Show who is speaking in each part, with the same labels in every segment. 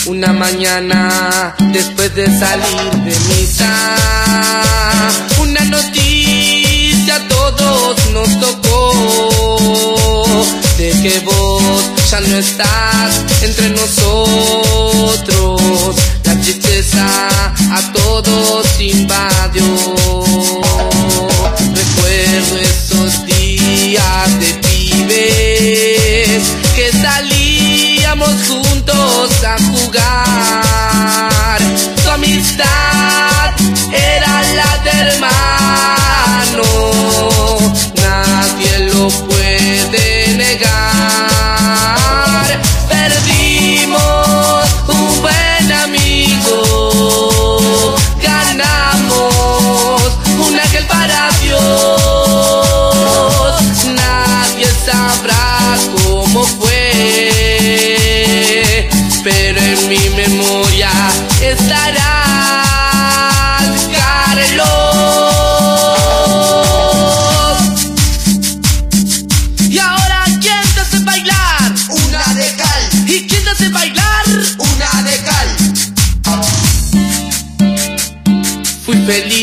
Speaker 1: Una mañana después de salir de misa, una noticia a todos nos tocó, de que vos ya no estás entre nosotros. La tristeza a todos invadió. Recuerdo esos días de pibes que salíamos juntos a jugar. Tu amistad era la de hermano, nadie lo puede negar. Perdimos un buen amigo, ganamos un ángel para Dios. Nadie sabrá cómo fue, pero en mi memoria estará Carlos. Y ahora, ¿quién te hace bailar?
Speaker 2: Una de cal.
Speaker 1: ¿Y quién te hace bailar?
Speaker 2: Una de cal.
Speaker 1: Fui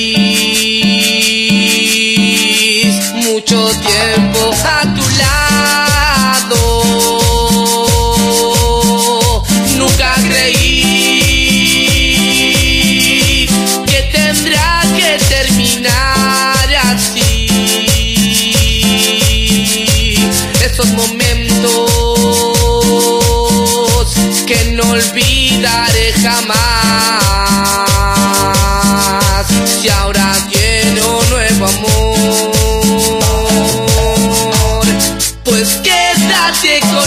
Speaker 1: feliz mucho tiempo a tu lado. Nunca creí que tendrá que terminar así. Esos momentos que no olvidaré jamás. Si ahora tiene un nuevo amor, pues quédate con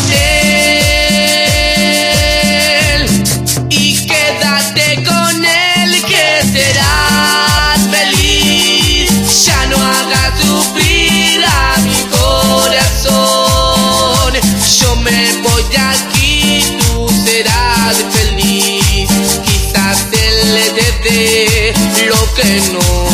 Speaker 1: él y quédate con él, que serás feliz. Ya no hagas sufrir a mi corazón. Yo me voy de aquí, tú serás feliz. Quizás él le dé lo que no